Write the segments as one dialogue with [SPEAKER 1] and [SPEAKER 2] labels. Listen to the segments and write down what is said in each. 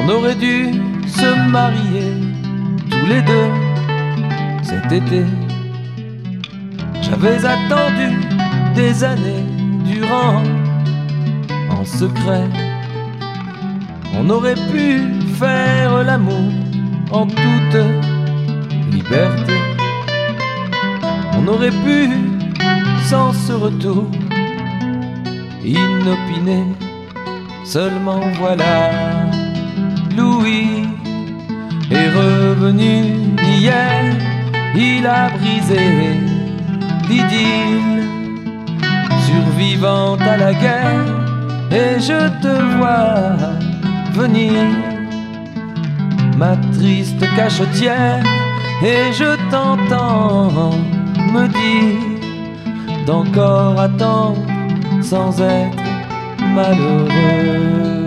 [SPEAKER 1] On aurait dû se marier tous les deux cet été. J'avais attendu des années durant, en secret. On aurait pu faire l'amour en toute liberté. On aurait pu, sans ce retour, inopiné. Seulement voilà, Louis est revenu hier. Il a brisé l'idylle, survivante à la guerre. Et je te vois venir, ma triste cachetière. Et je t'entends me dire d'encore attendre sans être malheureux.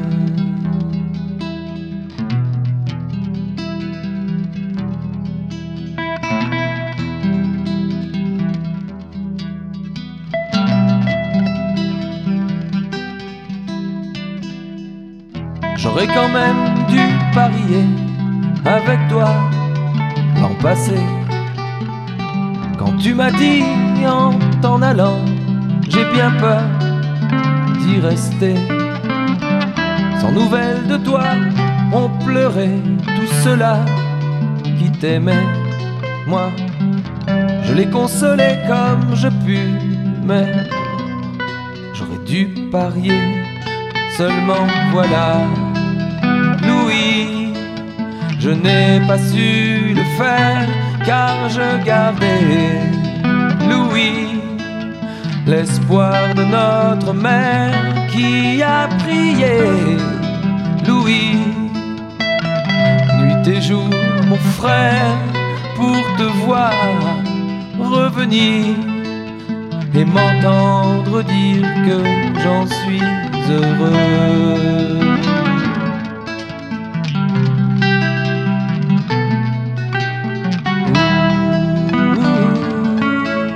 [SPEAKER 1] J'aurais quand même dû parier avec toi l'an passé, quand tu m'as dit en t'en allant, j'ai bien peur d'y rester. Sans nouvelles de toi, on pleurait tous ceux-là qui t'aimaient. Moi, je les consolais comme je pus, mais j'aurais dû parier. Seulement voilà, Louis, je n'ai pas su le faire, car je gardais, Louis, l'espoir de notre mère qui a prié. Louis, nuit et jour, mon frère, pour te voir revenir et m'entendre dire que j'en suis heureux.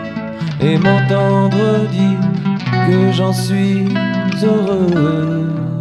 [SPEAKER 1] Et m'entendre dire que j'en suis heureux.